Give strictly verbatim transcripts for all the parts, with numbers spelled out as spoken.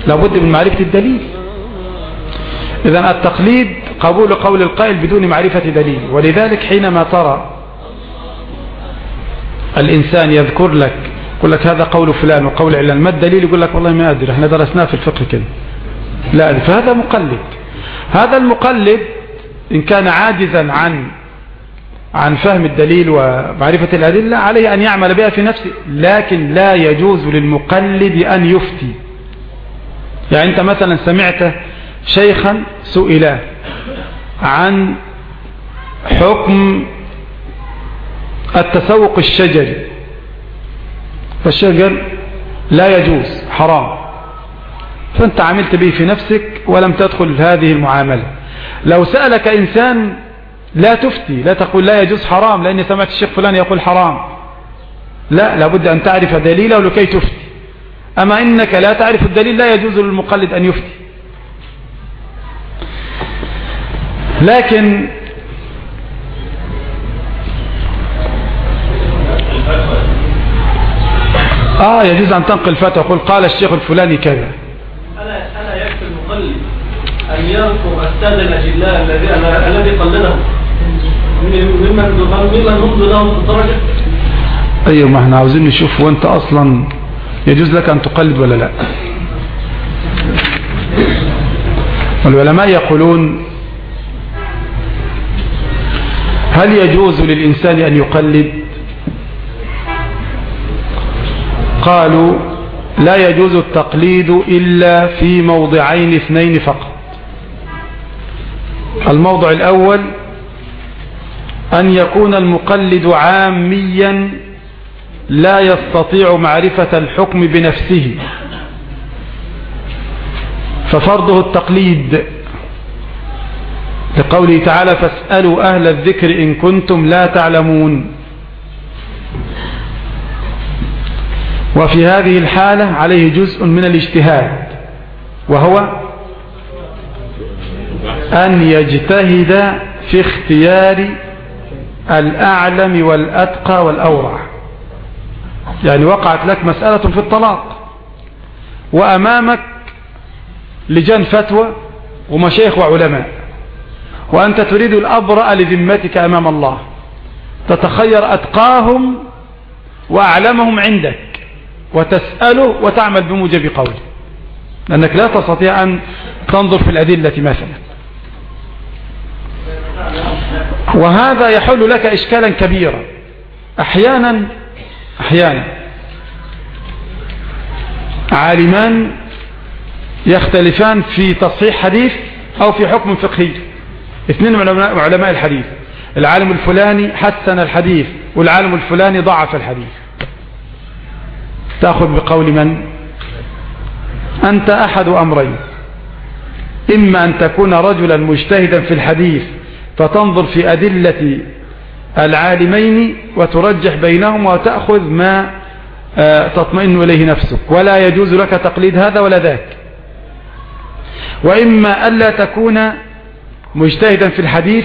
لابد من معرفة الدليل. إذن التقليد قبول قول القائل بدون معرفة دليل. ولذلك حينما ترى الإنسان يذكر لك يقول لك هذا قول فلان وقول علان، ما الدليل؟ يقول لك والله ما أدري، احنا درسناه في الفقه كده، لا أدري. فهذا مقلد. هذا المقلد إن كان عاجزا عن عن فهم الدليل ومعرفة الأدلة عليه أن يعمل بها في نفسه، لكن لا يجوز للمقلد أن يفتي. يعني أنت مثلا سمعت شيخا سئل عن حكم التسوق الشجري، فالشجر لا يجوز، حرام، فأنت عملت به في نفسك ولم تدخل هذه المعاملة. لو سألك إنسان لا تفتي، لا تقول لا يجوز حرام لأني سمعت الشيخ فلان يقول حرام، لا، لابد أن تعرف دليله لكي تفتي. أما إنك لا تعرف الدليل لا يجوز للمقلد أن يفتي. لكن آه يجوز أن تنقل فتوى، يقول قال الشيخ الفلاني كذا. ألا ألا يكفي المقلد أن يذكر السادة الأجلاء الذي الذي قلدهم ممن ممن هم دونهم في الدرجة؟ أيوة، ما احنا عاوزين نشوف وأنت أصلا يجوز لك أن تقلد ولا لا. والعلماء يقولون هل يجوز للإنسان أن يقلد؟ قالوا لا يجوز التقليد إلا في موضعين اثنين فقط. الموضع الأول أن يكون المقلد عاميا لا يستطيع معرفة الحكم بنفسه، ففرضه التقليد لقوله تعالى فاسألوا أهل الذكر إن كنتم لا تعلمون. وفي هذه الحالة عليه جزء من الاجتهاد، وهو أن يجتهد في اختيار الأعلم والأتقى والأورع. يعني وقعت لك مسألة في الطلاق وأمامك لجان فتوى ومشايخ وعلماء، وأنت تريد الأبرأ لذمتك أمام الله، تتخير أتقاهم وأعلمهم عندك وتسأله وتعمل بموجب قوله، لأنك لا تستطيع أن تنظر في الأدلة مثلا. وهذا يحل لك إشكالا كبيرا. أحيانا أحيانا عالمان يختلفان في تصحيح حديث أو في حكم فقهي، اثنين من علماء الحديث، العالم الفلاني حسن الحديث والعالم الفلاني ضعف الحديث، تأخذ بقول من؟ أنت أحد أمرين، إما أن تكون رجلا مجتهدا في الحديث فتنظر في أدلة العالمين وترجح بينهما وتأخذ ما تطمئن إليه نفسك، ولا يجوز لك تقليد هذا ولا ذاك. وإما ألا تكون مجتهدا في الحديث،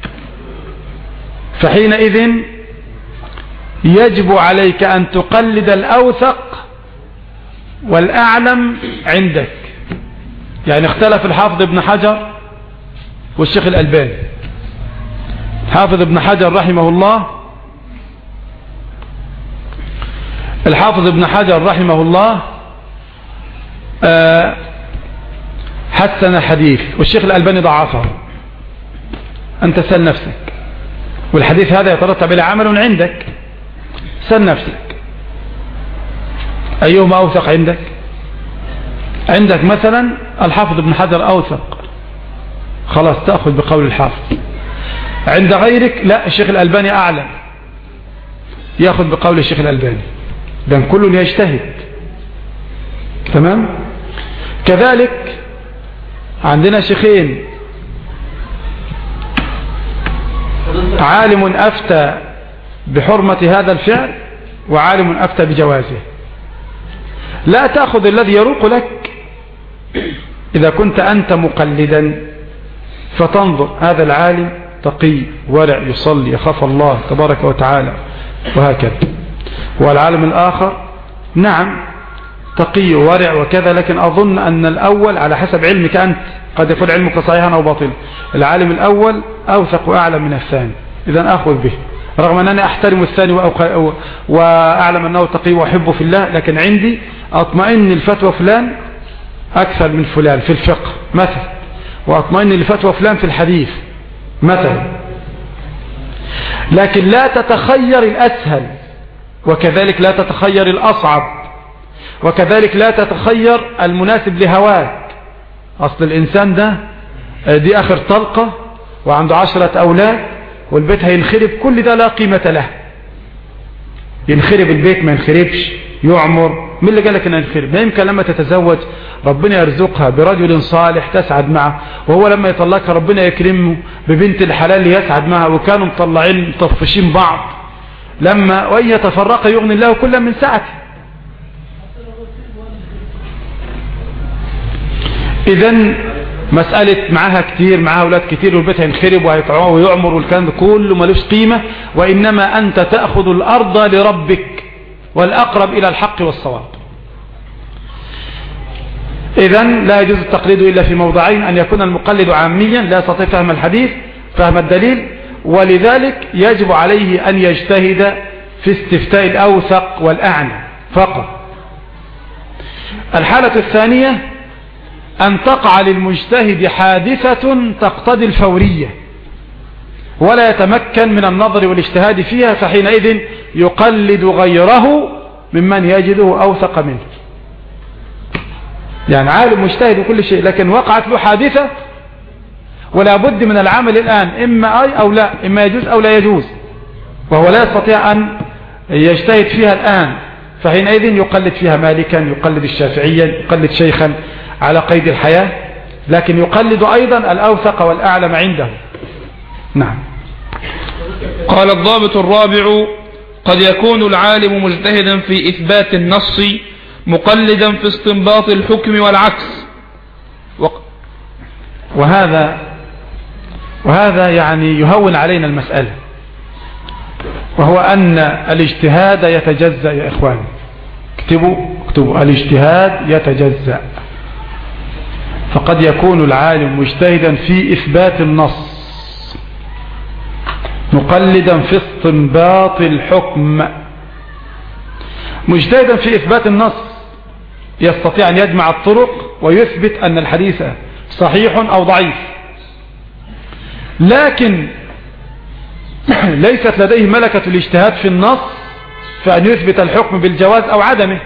فحينئذ يجب عليك أن تقلد الأوثق والأعلم عندك. يعني اختلف الحافظ ابن حجر والشيخ الألباني. حافظ ابن حجر رحمه الله الحافظ ابن حجر رحمه الله حسن الحديث والشيخ الألباني ضعفه. أنت سل نفسك، والحديث هذا يترتب إلى عمل عندك، سل نفسك أيهما أوثق عندك؟ عندك مثلا الحافظ ابن حجر أوثق، خلاص تأخذ بقول الحافظ. عند غيرك لا، الشيخ الألباني أعلم، يأخذ بقول الشيخ الألباني. لأن كل يجتهد. تمام. كذلك عندنا شيخين، عالم أفتى بحرمة هذا الفعل وعالم أفتى بجوازه. لا تأخذ الذي يروق لك إذا كنت أنت مقلدا، فتنظر هذا العالم تقي ورع يصلي يخاف الله تبارك وتعالى وهكذا، والعالم الآخر نعم تقي وورع وكذا، لكن أظن أن الأول على حسب علمك أنت قد يكون علمك صحيحا أو باطلا، العالم الأول أوثق وأعلم من الثاني، إذا أخذ به رغم أنني أحترم الثاني وأعلم أنه تقي وأحبه في الله، لكن عندي أطمئن الفتوى فلان أكثر من فلان في الفقه مثلا، وأطمئن الفتوى فلان في الحديث مثلا. لكن لا تتخير الأسهل، وكذلك لا تتخير الأصعب، وكذلك لا تتخير المناسب لهواك. أصل الإنسان ده دي آخر طلقة وعنده عشرة أولاد والبيت هينخرب، كل ده لا قيمة له. ينخرب البيت ما ينخربش، يعمر، من اللي قالك انه ينخرب؟ ما يمكن لما تتزوج ربنا يرزقها برجل صالح تسعد معه، وهو لما يطلقها ربنا يكرمه ببنت الحلال اللي يسعد معها، وكانوا مطلعين مطفشين بعض، لما وإن يتفرق يغني الله كل من سعته. إذن مسألة معها كتير، معها أولاد كتير والبيت هينخرب وهيطعوه ويعمر والكلام ده كله ملوش قيمة، وإنما أنت تأخذ الأرض لربك والأقرب إلى الحق والصواب. إذن لا يجوز التقليد إلا في موضعين: أن يكون المقلد عاميا لا يستطيع فهم الحديث فهم الدليل، ولذلك يجب عليه أن يجتهد في استفتاء الأوثق والأعنى فقط. الحالة الثانية أن تقع للمجتهد حادثة تقتضي الفورية ولا يتمكن من النظر والاجتهاد فيها، فحينئذ يقلد غيره ممن يجده أوثق منه. يعني عالم مجتهد وكل شيء، لكن وقعت له حادثة ولا بد من العمل الآن، إما أي أو لا، إما يجوز أو لا يجوز، وهو لا يستطيع أن يجتهد فيها الآن، فحينئذ يقلد فيها مالكا، يقلد الشافعيا، يقلد شيخا على قيد الحياة، لكن يقلد أيضا الأوثق والأعلم عنده. نعم. قال الضابط الرابع: قد يكون العالم مجتهدا في إثبات النص مقلدا في استنباط الحكم والعكس. وهذا وهذا يعني يهون علينا المسألة، وهو أن الاجتهاد يتجزأ يا إخواني، اكتبوا اكتبوا الاجتهاد يتجزأ. فقد يكون العالم مجتهدا في إثبات النص مقلدا في استنباط الحكم. مجتهدا في إثبات النص يستطيع أن يجمع الطرق ويثبت أن الحديث صحيح أو ضعيف، لكن ليست لديه ملكة الاجتهاد في النص فأن يثبت الحكم بالجواز أو عدمه،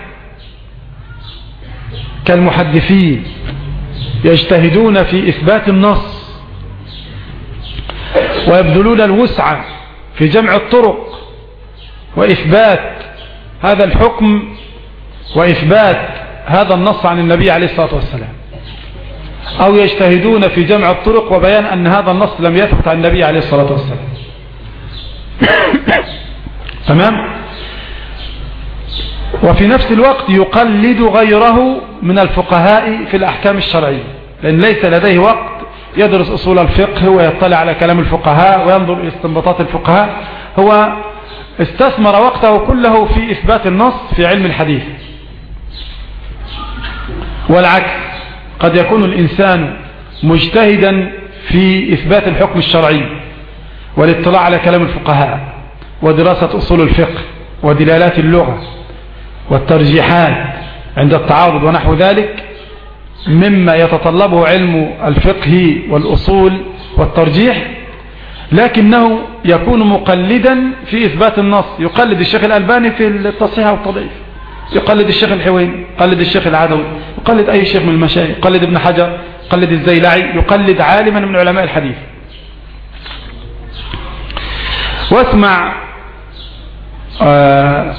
كالمحدثين يجتهدون في إثبات النص ويبذلون الوسع في جمع الطرق وإثبات هذا الحكم وإثبات هذا النص عن النبي عليه الصلاة والسلام، أو يجتهدون في جمع الطرق وبيان أن هذا النص لم يثبت عن النبي عليه الصلاة والسلام. تمام. وفي نفس الوقت يقلد غيره من الفقهاء في الأحكام الشرعية، لأن ليس لديه وقت يدرس أصول الفقه ويطلع على كلام الفقهاء وينظر إلى استنباطات الفقهاء، هو استثمر وقته كله في إثبات النص في علم الحديث. والعكس، قد يكون الإنسان مجتهدا في إثبات الحكم الشرعي والاطلاع على كلام الفقهاء ودراسة أصول الفقه ودلالات اللغة والترجيحات عند التعارض ونحو ذلك مما يتطلبه علم الفقه والأصول والترجيح، لكنه يكون مقلدا في إثبات النص، يقلد الشيخ الألباني في التصحيح والتضعيف، يقلد الشيخ الحويني، يقلد الشيخ العدوي، يقلد أي شيخ من المشايخ، يقلد ابن حجر، يقلد الزيلعي، يقلد عالما من علماء الحديث. واسمع آه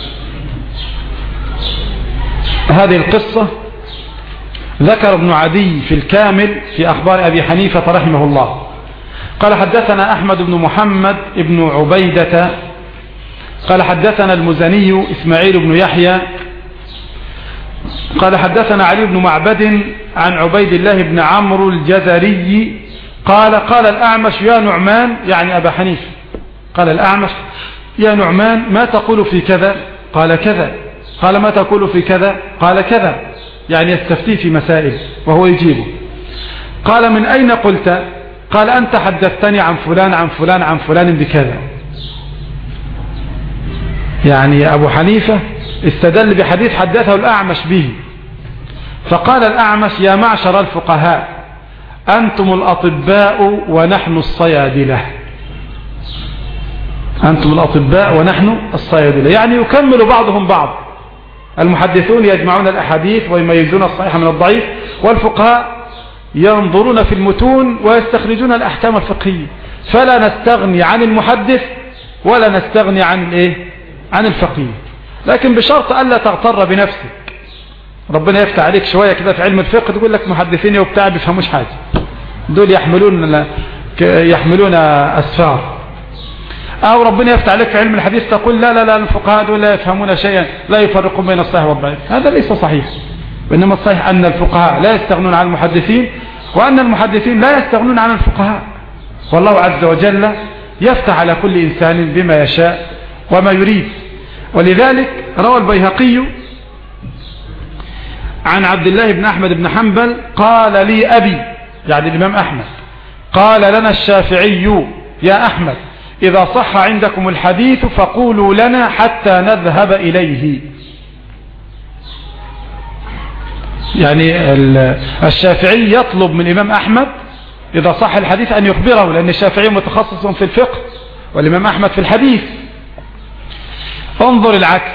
هذه القصة ذكر ابن عدي في الكامل في أخبار أبي حنيفة رحمه الله قال: حدثنا أحمد بن محمد بن عبيدة قال حدثنا المزني إسماعيل بن يحيى قال حدثنا علي بن معبد عن عبيد الله بن عمرو الجزري قال: قال الأعمش يا نعمان، يعني أبا حنيفة، قال الأعمش: يا نعمان ما تقول في كذا؟ قال: كذا. قال ما تقول في كذا؟ قال كذا، يعني يستفتيه في مسائل وهو يجيبه. قال من أين قلت؟ قال أنت حدثتني عن فلان عن فلان عن فلان بكذا. يعني أبو حنيفة استدل بحديث حدثه الأعمش به، فقال الأعمش يا معشر الفقهاء أنتم الأطباء ونحن الصيادلة، أنتم الأطباء ونحن الصيادلة، يعني يكمل بعضهم بعض. المحدثون يجمعون الأحاديث ويميزون الصحيح من الضعيف، والفقهاء ينظرون في المتون ويستخرجون الأحكام الفقهية. فلا نستغني عن المحدث ولا نستغني عن الايه عن الفقيه، لكن بشرط ألا تغتر بنفسك. ربنا يفتح عليك شوية كده في علم الفقه تقول لك محدثين وبتاع بيفهموش حاجة، دول يحملون يحملون أسفار. أو ربنا يفتح عليك في علم الحديث تقول لا لا لا الفقهاء دول لا يفهمون شيئا، لا يفرقون بين الصحيح والضعيف. هذا ليس صحيح، وإنما الصحيح أن الفقهاء لا يستغنون عن المحدثين، وأن المحدثين لا يستغنون عن الفقهاء. والله عز وجل يفتح على كل إنسان بما يشاء وما يريد. ولذلك روى البيهقي عن عبد الله بن أحمد بن حنبل قال لي أبي، يعني الإمام أحمد، قال لنا الشافعي يا أحمد إذا صح عندكم الحديث فقولوا لنا حتى نذهب إليه. يعني الشافعي يطلب من الإمام أحمد إذا صح الحديث أن يخبره، لأن الشافعي متخصص في الفقه والإمام أحمد في الحديث. انظر العكس،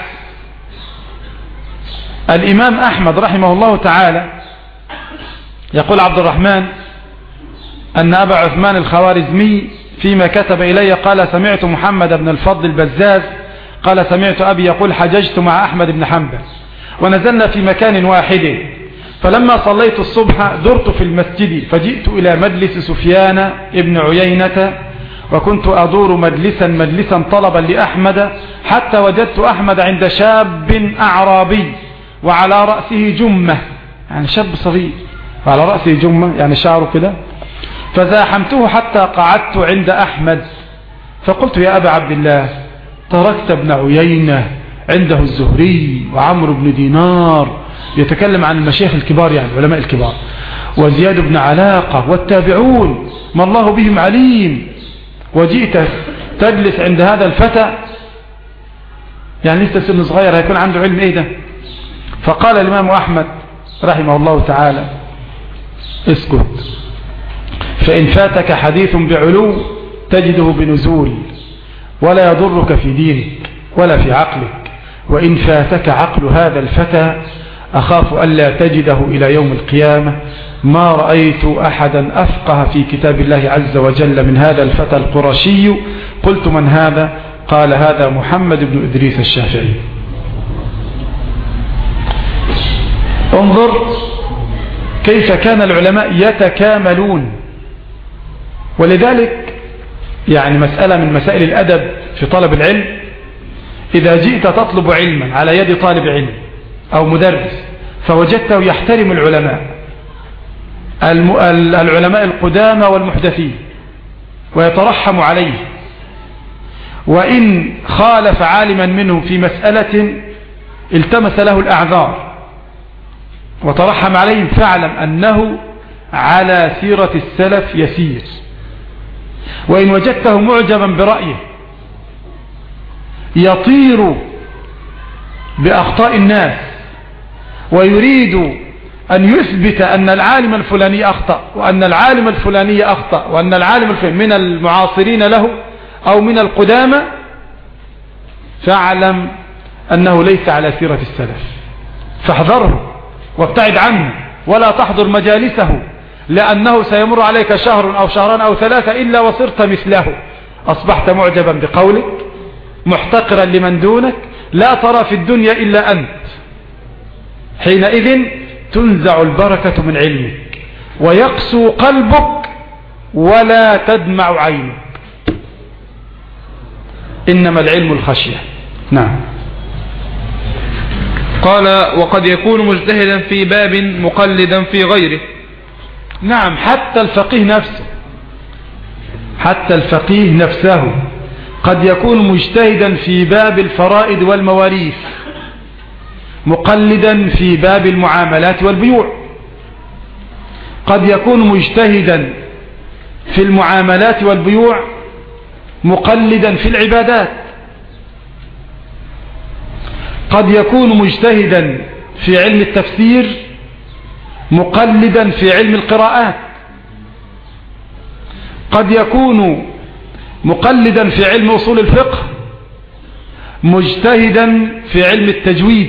الإمام أحمد رحمه الله تعالى يقول عبد الرحمن أن أبا عثمان الخوارزمي فيما كتب إلي قال سمعت محمد بن الفضل البزاز قال سمعت أبي يقول حججت مع أحمد بن حنبل ونزلنا في مكان واحد، فلما صليت الصبح درت في المسجد فجئت إلى مجلس سفيان ابن عيينة، وكنت أدور مجلسا مجلسا طلبا لأحمد حتى وجدت أحمد عند شاب أعرابي وعلى رأسه جمة، يعني شاب صغير وعلى رأسه جمة يعني شعره كده، فزاحمته حتى قعدت عند أحمد فقلت يا أبا عبد الله تركت ابن عيينة عنده الزهري وعمرو بن دينار يتكلم عن المشايخ الكبار يعني علماء الكبار وزياد بن علاقة والتابعون ما الله بهم عليم، وجئت تجلس عند هذا الفتى يعني لسه سن صغير هيكون عنده علم ايه ده؟ فقال الإمام أحمد رحمه الله تعالى اسكت، فإن فاتك حديث بعلو تجده بنزول ولا يضرك في دينك ولا في عقلك، وإن فاتك عقل هذا الفتى أخاف ألا تجده إلى يوم القيامة. ما رأيت أحدا أفقه في كتاب الله عز وجل من هذا الفتى القرشي. قلت من هذا؟ قال هذا محمد بن إدريس الشافعي. انظر كيف كان العلماء يتكاملون. ولذلك يعني مسألة من مسائل الأدب في طلب العلم، إذا جئت تطلب علما على يد طالب علم أو مدرس فوجدته يحترم العلماء العلماء القدامى والمحدثين ويترحم عليه، وإن خالف عالما منهم في مسألة التمس له الأعذار وترحم عليهم، فاعلم أنه على سيرة السلف يسير. وإن وجدته معجبا برأيه يطير بأخطاء الناس ويريد أن يثبت أن العالم الفلاني أخطأ وأن العالم الفلاني أخطأ وأن العالم الفلاني من المعاصرين له أو من القدامى، فاعلم أنه ليس على سيرة السلف، فاحذره وابتعد عنه ولا تحضر مجالسه، لأنه سيمر عليك شهر أو شهران أو ثلاثة إلا وصرت مثله، أصبحت معجبا بقولك محتقرا لمن دونك، لا ترى في الدنيا إلا أنت، حينئذ تنزع البركة من علمك ويقسو قلبك ولا تدمع عينك. إنما العلم الخشية. نعم. قال وقد يكون مجتهدا في باب مقلدا في غيره. نعم، حتى الفقيه نفسه حتى الفقيه نفسه قد يكون مجتهدا في باب الفرائض والمواريث، مقلدا في باب المعاملات والبيوع، قد يكون مجتهدا في المعاملات والبيوع مقلدا في العبادات، قد يكون مجتهدا في علم التفسير مقلدا في علم القراءات، قد يكون مقلدا في علم أصول الفقه مجتهدا في علم التجويد،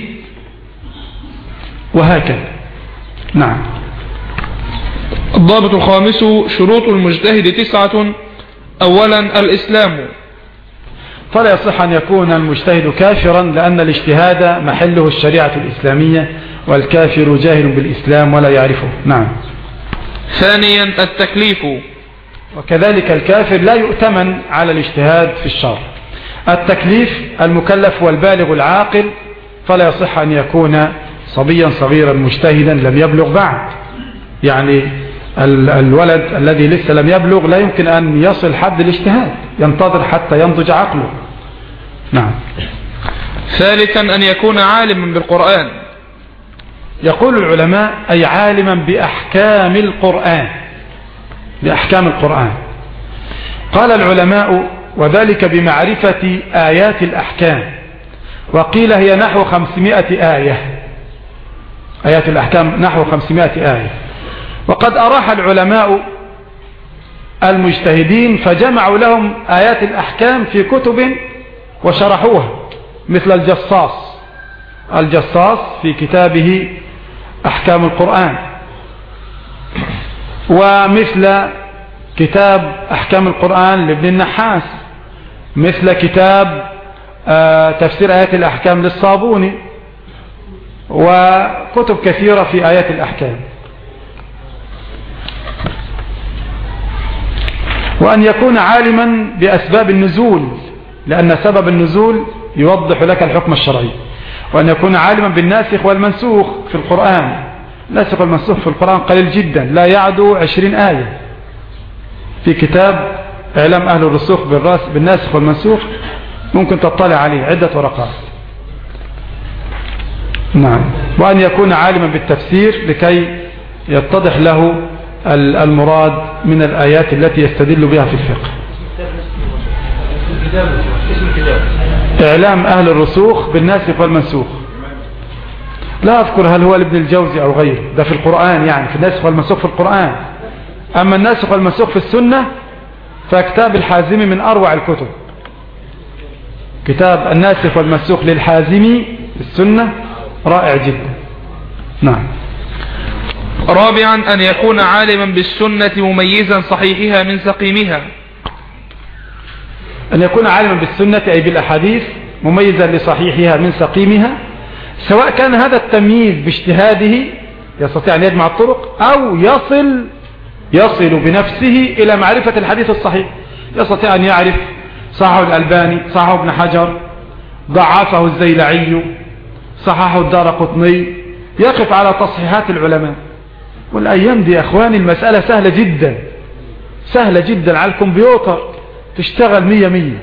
وهكذا. نعم. الضابط الخامس: شروط المجتهد تسعة. أولا الإسلام، فلا يصح أن يكون المجتهد كافرا، لأن الاجتهاد محله الشريعة الإسلامية، والكافر جاهل بالإسلام ولا يعرفه. نعم. ثانيا التكليف، وكذلك الكافر لا يؤتمن على الاجتهاد في الشرع. التكليف: المكلف والبالغ العاقل، فلا يصح أن يكون صبيا صغيرا مجتهدا لم يبلغ بعد، يعني الولد الذي لسه لم يبلغ لا يمكن أن يصل حد الاجتهاد، ينتظر حتى ينضج عقله. نعم. ثالثا أن يكون عالما بالقرآن، يقول العلماء أي عالما بأحكام القرآن، بأحكام القرآن. قال العلماء: وذلك بمعرفة آيات الأحكام، وقيل هي نحو خمسمائة آية، آيات الأحكام نحو خمسمائة آية. وقد أراح العلماء المجتهدين فجمعوا لهم آيات الأحكام في كتب وشرحوها، مثل الجصاص الجصاص في كتابه أحكام القرآن، ومثل كتاب أحكام القرآن لابن النحاس، مثل كتاب تفسير آيات الأحكام للصابوني، وكتب كثيرة في آيات الأحكام. وأن يكون عالما بأسباب النزول، لأن سبب النزول يوضح لك الحكم الشرعي. وأن يكون عالما بالناسخ والمنسوخ في القرآن، الناسخ والمنسوخ في القرآن قليل جدا، لا يعدو عشرين آية. في كتاب إعلام أهل الرسوخ بالناسخ والمنسوخ ممكن تطلع عليه عدة ورقات. نعم. وأن يكون عالما بالتفسير لكي يتضح له المراد من الآيات التي يستدل بها في الفقه. إعلام أهل الرسوخ بالناسخ والمنسوخ، لا أذكر هل هو لابن الجوزي أو غيره، ده في القرآن، يعني في الناسخ والمنسوخ في القرآن. أما الناسخ والمنسوخ في السنة فكتاب الحازمي من أروع الكتب، كتاب الناسخ والمنسوخ للحازمي في السنة رائع جدا. نعم. رابعا أن يكون عالما بالسنة مميزا صحيحها من سقيمها، أن يكون عالما بالسنة أي بالأحاديث مميزا لصحيحها من سقيمها، سواء كان هذا التمييز باجتهاده يستطيع أن يجمع الطرق، أو يصل يصل بنفسه إلى معرفة الحديث الصحيح، يستطيع أن يعرف صححه الألباني، صححه ابن حجر، ضعفه الزيلعي، صححه الدارقطني، يقف على تصحيحات العلماء. والأيام دي يا أخواني المسألة سهلة جدا، سهلة جدا، على الكمبيوتر تشتغل مية مية.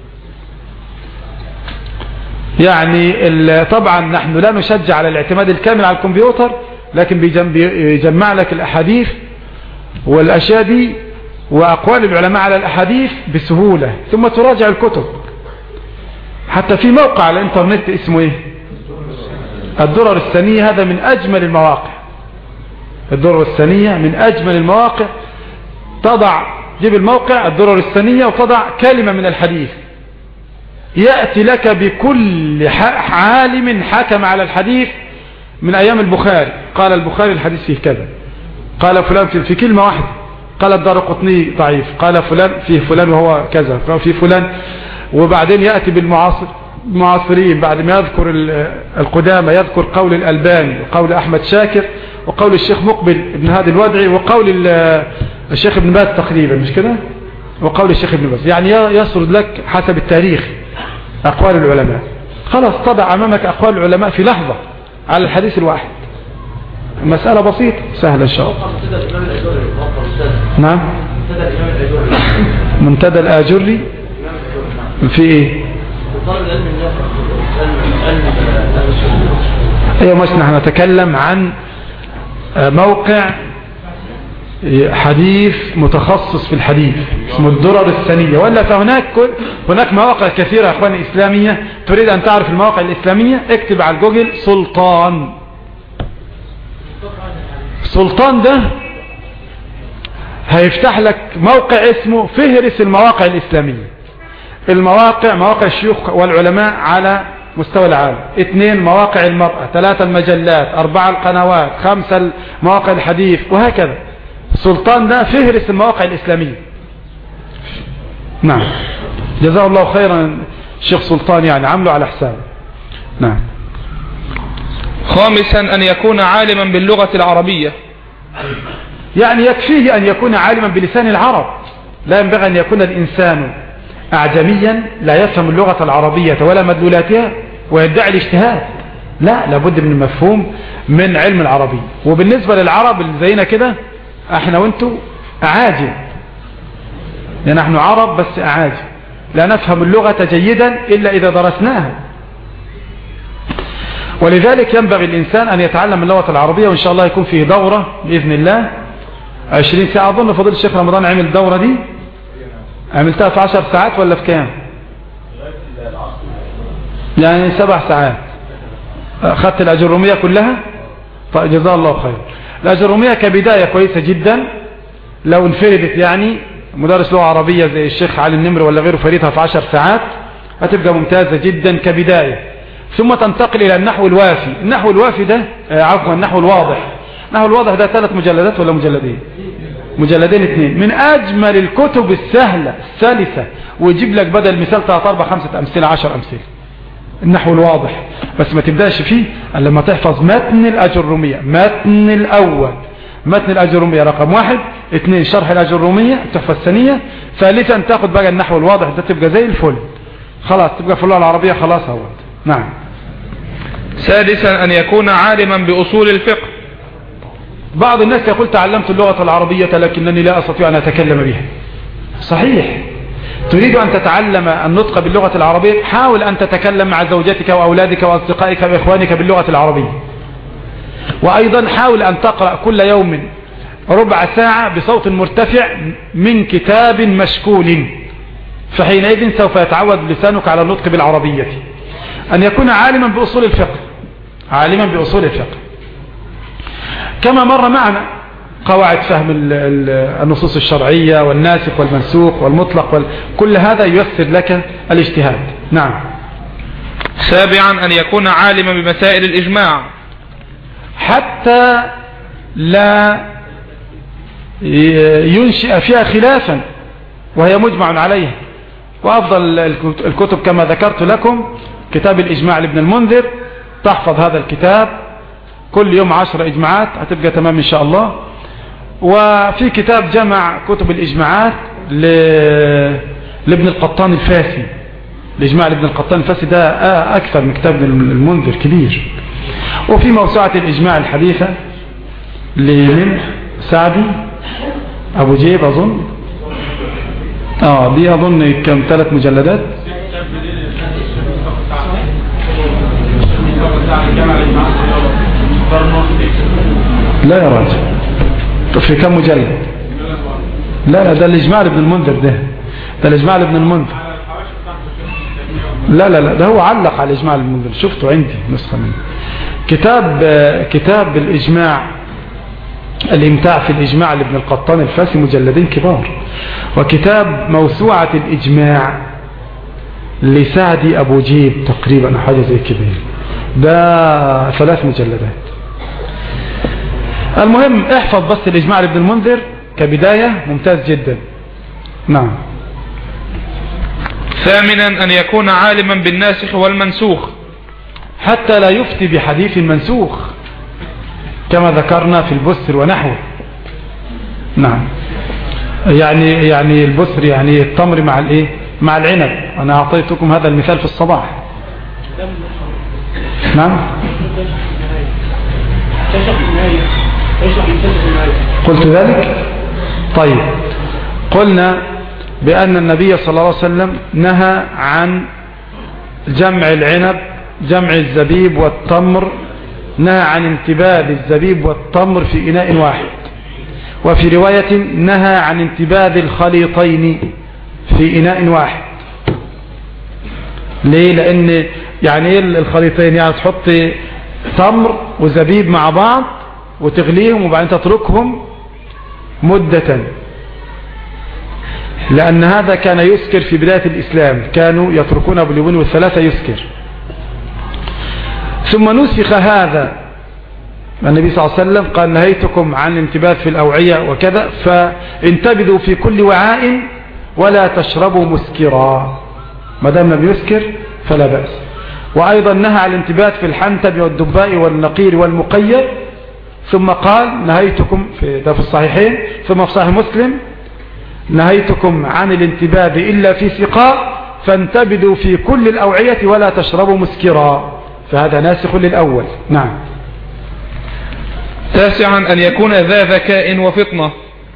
يعني طبعا نحن لا نشجع على الاعتماد الكامل على الكمبيوتر، لكن بيجمع لك الأحاديث والأشياء دي وأقوال العلماء على الأحاديث بسهولة، ثم تراجع الكتب. حتى في موقع على الانترنت اسمه ايه؟ الدرر السنية، هذا من أجمل المواقع. الدرر السنية من أجمل المواقع، تضع جيب الموقع الدرر السنية وتضع كلمة من الحديث، يأتي لك بكل عالم حكم على الحديث من أيام البخاري، قال البخاري الحديث فيه كذا، قال فلان في كلمة واحدة، قال الدارقطني ضعيف، قال فلان فيه فلان وهو كذا، ففي فلان. وبعدين يأتي بالمعاصر المعاصرين بعد ما يذكر القدامى، يذكر قول الألباني وقول أحمد شاكر وقول الشيخ مقبل ابن هادي الودعي وقول الشيخ ابن باز تقريبا، مش كده، وقول الشيخ ابن باز، يعني يسرد لك حسب التاريخ أقوال العلماء. خلاص تضع أمامك أقوال العلماء في لحظة على الحديث الواحد. المسألة بسيطة سهلة إن شاء الله. نعم. منتدى الآجري في ايه؟ ايوه مش نحن نتكلم عن موقع حديث متخصص في الحديث اسمه الدرر الثانية، ولا فهناك هناك مواقع كثيرة يا اخواني اسلامية. تريد ان تعرف المواقع الاسلامية اكتب على جوجل سلطان. سلطان ده هيفتح لك موقع اسمه فهرس المواقع الاسلامية. المواقع مواقع الشيوخ والعلماء على مستوى العالم، اثنين مواقع المرأة، ثلاثة المجلات، أربعة القنوات، خمسة مواقع الحديث، وهكذا. سلطان ده فهرس المواقع الإسلامية. نعم جزاه الله خيرا الشيخ سلطان، يعني عمله على حسابه. نعم. خامسا أن يكون عالما باللغة العربية، يعني يكفيه أن يكون عالما بلسان العرب، لا ينبغي أن يكون الإنسان أعجميا لا يفهم اللغة العربية ولا مدلولاتها ويدعي الاجتهاد. لا، لابد من المفهوم من علم العربي. وبالنسبة للعرب اللي زينا كده، احنا وانتو أعاجم، يعني نحن عرب بس أعاجم، لا نفهم اللغة جيدا إلا إذا درسناها. ولذلك ينبغي الإنسان أن يتعلم اللغة العربية، وإن شاء الله يكون فيه دورة بإذن الله عشرين ساعة. أظن فضيل الشيخ رمضان عمل الدورة دي، عملتها في عشر ساعات ولا في كام؟ يعني سبع ساعات. أخذت الأجرومية كلها. طيب جزاه الله خير. الأجرومية كبداية كويسة جدا، لو انفردت يعني مدرس لغة عربية زي الشيخ علي النمر ولا غيره فريدها في عشر ساعات هتبقى ممتازة جدا كبداية. ثم تنتقل إلى النحو الوافي. النحو الوافي ده عفوا النحو الواضح. النحو الواضح ده ثلاث مجلدات ولا مجلدين؟ مجلدين اثنين، من أجمل الكتب السهلة السلسة، ويجيب لك بدل مثال ثلاثة أربعة خمسة أمثلة عشر أمثلة. النحو الواضح، بس ما تبدأش فيه إلا لما تحفظ متن الأجرومية. متن الأول متن الأجرومية رقم واحد، اثنين شرح الأجرومية التحفة الثانية، ثالثا تاخد بقى النحو الواضح ده تبقى زي الفل خلاص، تبقى في اللغة العربية خلاص اهو. نعم. سادسا أن يكون عالما بأصول الفقه. بعض الناس يقول تعلمت اللغة العربية لكنني لا أستطيع أن أتكلم بها. صحيح، تريد أن تتعلم النطق باللغة العربية، حاول أن تتكلم مع زوجتك وأولادك وأصدقائك وإخوانك باللغة العربية. وأيضا حاول أن تقرأ كل يوم ربع ساعة بصوت مرتفع من كتاب مشكول، فحينئذ سوف يتعود لسانك على النطق بالعربية. أن يكون عالما بأصول الفقه، عالما بأصول الفقه كما مر معنا قواعد فهم النصوص الشرعية والناسخ والمنسوخ والمطلق، كل هذا ييسر لك الاجتهاد. نعم. سابعا أن يكون عالما بمسائل الإجماع، حتى لا ينشئ فيها خلافا وهي مجمع عليها. وأفضل الكتب كما ذكرت لكم كتاب الإجماع لابن المنذر، تحفظ هذا الكتاب كل يوم عشر إجماعات هتبقى تمام إن شاء الله. وفي كتاب جمع كتب الإجماعات لابن القطان الفاسي، الإجماع لابن القطان الفاسي ده أكثر من كتاب المنذر كبير. وفي موسوعة الإجماع الحديثة لمن سعدي أبو جيب أظن، آه دي أظن كم ثلاث مجلدات. لا يا راجل، في كم مجلد؟ لا لا ده الإجماع لابن المنذر، ده ده الإجماع لابن المنذر. لا لا لا ده هو علق على الإجماع لابن المنذر، شفته عندي نسخة منه. كتاب كتاب الإجماع الإمتاع في الإجماع لابن القطان الفاسي مجلدين كبار. وكتاب موسوعة الإجماع لسعدي أبو جيب تقريبا حاجة زي كده، ده ثلاث مجلدات. المهم احفظ بس الإجماع لابن المنذر كبداية ممتاز جدا. نعم. ثامنا أن يكون عالما بالناسخ والمنسوخ، حتى لا يفتي بحديث منسوخ كما ذكرنا في البسر ونحوه. نعم. يعني يعني البسر يعني التمر مع الايه مع العنب. انا اعطيتكم هذا المثال في الصباح. نعم. قلت ذلك. طيب، قلنا بأن النبي صلى الله عليه وسلم نهى عن جمع العنب، جمع الزبيب والتمر نهى عن انتباذ الزبيب والتمر في إناء واحد، وفي رواية نهى عن انتباذ الخليطين في إناء واحد. ليه؟ لأن يعني ايه الخليطين؟ يعني تحط تمر وزبيب مع بعض وتغليهم وبعدين تتركهم مدة، لأن هذا كان يسكر في بداية الإسلام، كانوا يتركون باليومين والثلاثة يسكر. ثم نسخ هذا، النبي صلى الله عليه وسلم قال نهيتكم عن الانتباذ في الأوعية وكذا، فانتبذوا في كل وعاء ولا تشربوا مسكرا، ما دام لم يسكر فلا بأس. وأيضا نهى عن الانتباذ في الحنتب والدباء والنقير والمقير. ثم قال نهيتكم في ده في الصحيحين، ثم في صحيح مسلم نهيتكم عن الانتباذ إلا في سقاء فانتبذوا في كل الأوعية ولا تشربوا مسكرا، فهذا ناسخ للأول. نعم. تاسعا أن يكون ذا ذكاء وفطنة.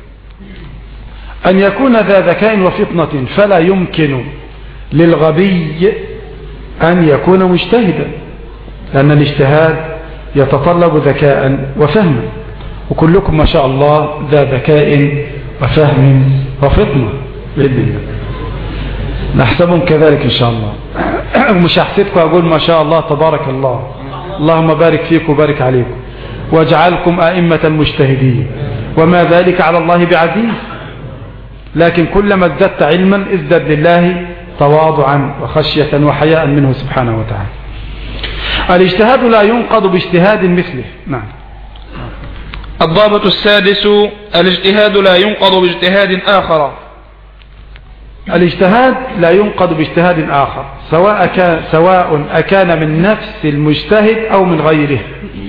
أن يكون ذا ذكاء وفطنة، فلا يمكن للغبي أن يكون مجتهدا، لأن الاجتهاد يتطلب ذكاء وفهما، وكلكم ما شاء الله ذا ذكاء وفهم وفطنة بإذن الله، نحسبهم كذلك إن شاء الله. مش هحسدكم أقول ما شاء الله تبارك الله، اللهم بارك فيكم وبارك عليكم واجعلكم أئمة مجتهدين، وما ذلك على الله بعزيز، لكن كلما ازددت علما ازدد لله تواضعا وخشية وحياء منه سبحانه وتعالى. الاجتهاد لا ينقض باجتهاد مثله. نعم. الضابط السادس الاجتهاد لا ينقض باجتهاد آخر. الاجتهاد لا ينقض باجتهاد آخر، سواء كان سواء أكان من نفس المجتهد أو من غيره.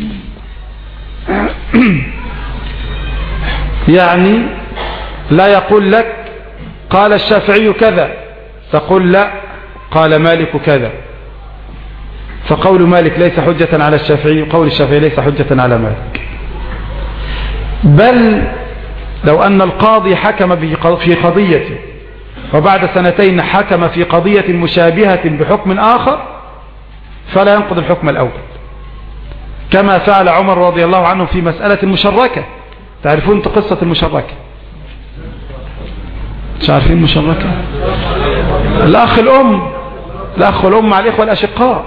يعني لا يقول لك قال الشافعي كذا تقول لا قال مالك كذا، فقول مالك ليس حجة على الشافعي وقول الشافعي ليس حجة على مالك. بل لو أن القاضي حكم في قضية وبعد سنتين حكم في قضية مشابهة بحكم آخر فلا ينقض الحكم الأول، كما فعل عمر رضي الله عنه في مسألة المشركة. تعرفون قصة المشركة؟ مش عارفين المشركة؟ الأخ الأم الأخ والأم مع الإخوة الأشقاء.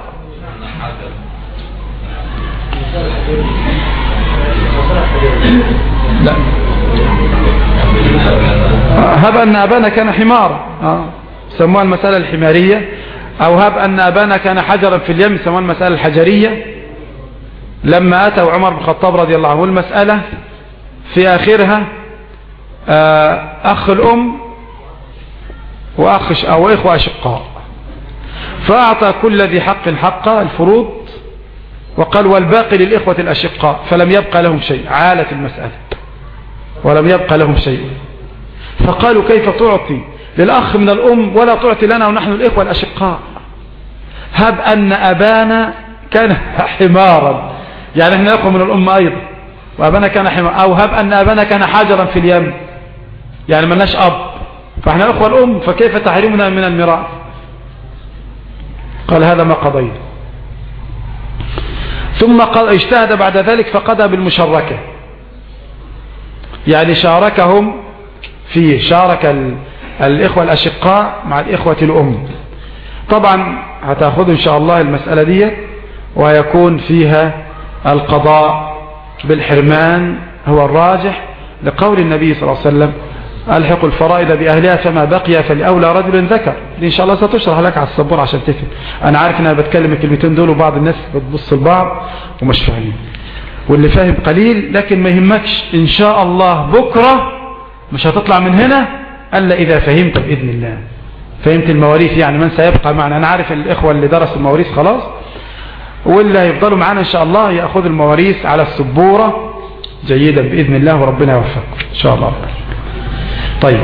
لا هب أن أبانا كان حمار، آه. سموها المسألة الحمارية، أو هب أن أبانا كان حجرا في اليم، سموها المسألة الحجرية. لما أتوا عمر بن الخطاب رضي الله عنه المسألة في آخرها آه أخ الأم وأخ أو إخوة أشقاء، فأعطى كل ذي حق حقه الفروض وقال والباقي للإخوة الأشقاء، فلم يبقى لهم شيء، عالت المسألة ولم يبقى لهم شيء. فقالوا كيف تعطي للأخ من الأم ولا تعطي لنا ونحن الإخوة الأشقاء؟ هب أن أبانا كان حمارا، يعني احنا إخوة من الأم أيضا وأبانا كان حمار، أو هب أن أبانا كان حجرا في اليم، يعني ملناش أب فاحنا إخوة الأم، فكيف تحرمنا من الميراث؟ قال هذا ما قضينا. ثم اجتهد بعد ذلك فقضى بالمشركة، يعني شاركهم فيه، شارك الإخوة الأشقاء مع الإخوة الأم. طبعا هتأخذ إن شاء الله المسألة دي ويكون فيها القضاء بالحرمان هو الراجح، لقول النبي صلى الله عليه وسلم ألحق الفرائض بأهلها فما بقي فلأولى رجل ذكر. دي إن شاء الله ستشرح لك على الصبور عشان تفهم. أنا عارف أن أنا بتكلم الكلمتين دول وبعض الناس بتبص لبعض ومش فاهمين، واللي فاهم قليل، لكن ما يهمكش إن شاء الله بكرة مش هتطلع من هنا ألا إذا فهمت بإذن الله، فهمت المواريث. يعني من سيبقى معنا، أنا عارف الإخوة اللي درسوا المواريث خلاص، واللي هيفضلوا معنا إن شاء الله يأخذ المواريث على السبورة جيدا بإذن الله، وربنا يوفقكم إن شاء الله. طيب،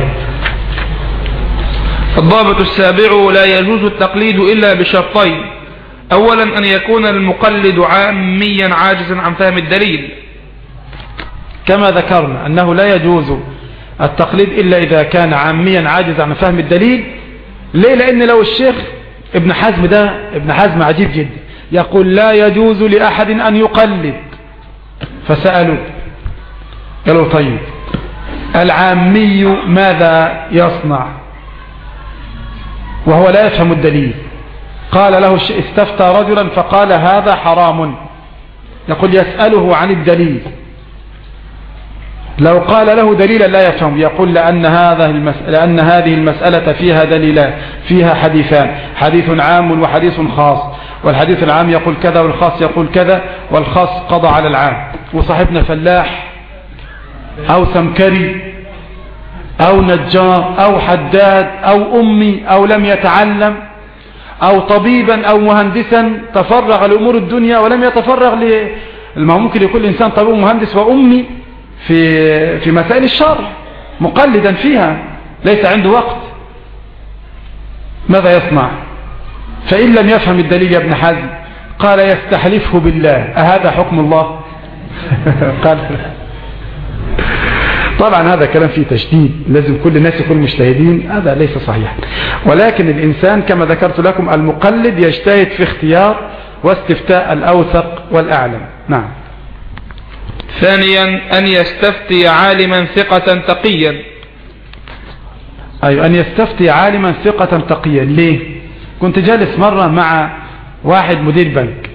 الضابط السابع لا يجوز التقليد إلا بشرطين. أولا أن يكون المقلد عاميا عاجزا عن فهم الدليل، كما ذكرنا أنه لا يجوز التقليد إلا إذا كان عاميا عاجزا عن فهم الدليل. ليه؟ لأن لو الشيخ ابن حزم ده ابن حزم عجيب جدا، يقول لا يجوز لأحد أن يقلد. فسألوا قالوا طيب العامي ماذا يصنع وهو لا يفهم الدليل؟ قال له استفتى رجلا فقال هذا حرام. يقول يسأله عن الدليل، لو قال له دليلا لا يفهم يقول لأن, هذا المسألة لأن هذه المسألة فيها دليلان، فيها حديثان، حديث عام وحديث خاص، والحديث العام يقول كذا والخاص يقول كذا، والخاص قضى على العام. وصاحبنا فلاح أو سمكري أو نجار أو حداد أو أمي أو لم يتعلم أو طبيبا أو مهندسا تفرغ لأمور الدنيا ولم يتفرغ ل... ممكن يكون الإنسان طبيب مهندس وأمي في في مسائل الشرع مقلدا فيها ليس عنده وقت، ماذا يصنع؟ فإن لم يفهم الدليل يا ابن حزم قال يستحلفه بالله، أهذا حكم الله؟ قال طبعا هذا كلام فيه تشديد، لازم كل الناس يكونوا مجتهدين، هذا ليس صحيح. ولكن الإنسان كما ذكرت لكم المقلد يجتهد في اختيار واستفتاء الأوثق والأعلم. نعم. ثانيا أن يستفتي عالما ثقة تقيا. أيوة، أن يستفتي عالما ثقة تقيا. ليه؟ كنت جالس مرة مع واحد مدير بنك،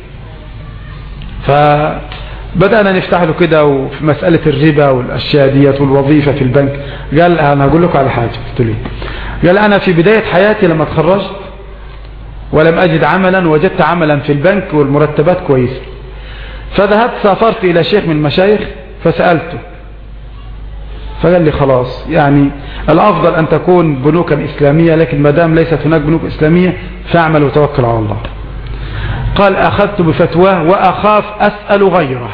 فبدأنا نفتح له كده وفي مسألة الربا والأشياء ديت والوظيفة في البنك. قال أنا هقول لكم على حاجة. قلت له قال أنا في بداية حياتي لما اتخرجت ولم أجد عملا وجدت عملا في البنك والمرتبات كويسة، فذهبت سافرت إلى شيخ من المشايخ فسألته، فقال لي خلاص يعني الأفضل أن تكون بنوكا إسلامية، لكن ما دام ليست هناك بنوك إسلامية فاعمل وتوكل على الله. قال أخذت بفتواه وأخاف أسأل غيره.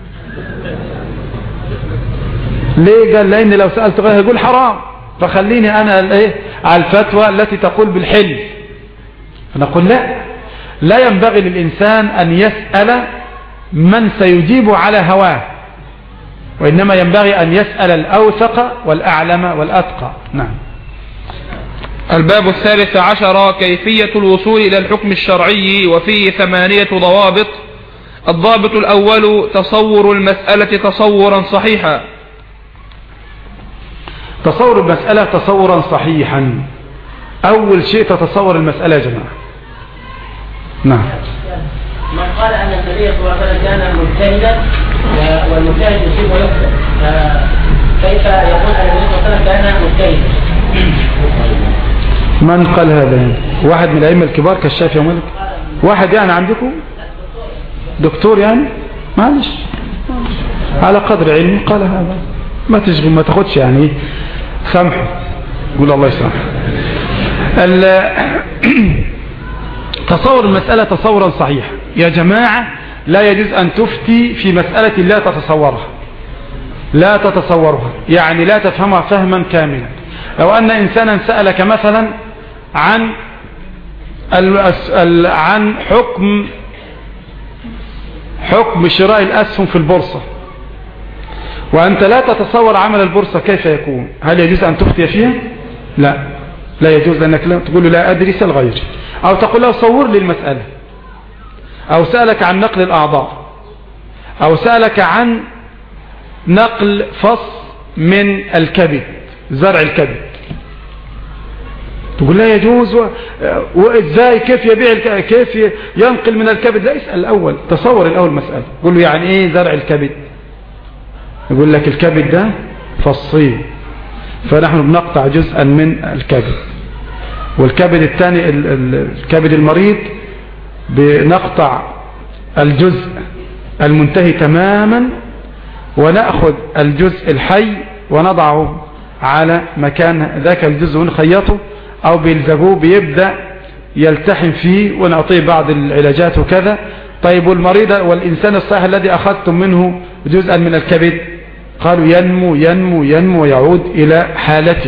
ليه؟ قال لأن لو سألت غيره يقول حرام، فخليني أنا إيه على الفتوى التي تقول بالحل. فنقول لا، لا ينبغي للإنسان أن يسأل من سيجيب على هواه، وإنما ينبغي أن يسأل الأوثق والأعلم والأتقى. نعم. الباب الثالث عشر كيفية الوصول إلى الحكم الشرعي، وفيه ثمانية ضوابط. الضابط الأول تصور المسألة تصورا صحيحا. تصور المسألة تصورا صحيحا، أول شيء تتصور المسألة يا جماعة. نعم. من قال أن النبي صلى الله عليه وسلم كان مجتهدا والمجتهد يصيب ويخطئ، كيف يقول أن النبي صلى الله عليه وسلم كان مجتهدا؟ من قال هذا يعني؟ واحد من الأئمة الكبار كالشافعي ومالك؟ واحد يعني عندكم دكتور يعني؟ معلش على قدر علمي قال هذا، ما تشغل ما تاخدش يعني سامحه، قول الله يسامحه. تصور المسألة تصورا صحيحا يا جماعة. لا يجوز أن تفتي في مسألة لا تتصورها، لا تتصورها يعني لا تفهمها فهما كاملا. لو أن إنسانا سألك مثلا عن عن حكم حكم شراء الأسهم في البورصة، وأنت لا تتصور عمل البورصة كيف يكون، هل يجوز أن تفتي فيها؟ لا، لا يجوز أنك تقول له لا أدري سل غيري، أو تقول له صور لي المسألة، أو سألك عن نقل الأعضاء، أو سألك عن نقل فص من الكبد، زرع الكبد، تقول لا يجوز، وإزاي كيف يبيع الكبد؟ كيف ينقل من الكبد؟ لا، اسأل الأول، تصور الأول مسألة، قل له يعني إيه زرع الكبد؟ يقول لك الكبد ده فصين، فنحن بنقطع جزءا من الكبد، والكبد الثاني الكبد المريض بنقطع الجزء المنتهي تماما ونأخذ الجزء الحي ونضعه على مكان ذاك الجزء ونخيطه أو بيلزقوه بيبدأ يلتحم فيه ونعطيه بعض العلاجات وكذا. طيب والمريض والإنسان الصحيح الذي أخذتم منه جزءا من الكبد؟ قالوا ينمو ينمو ينمو ويعود إلى حالته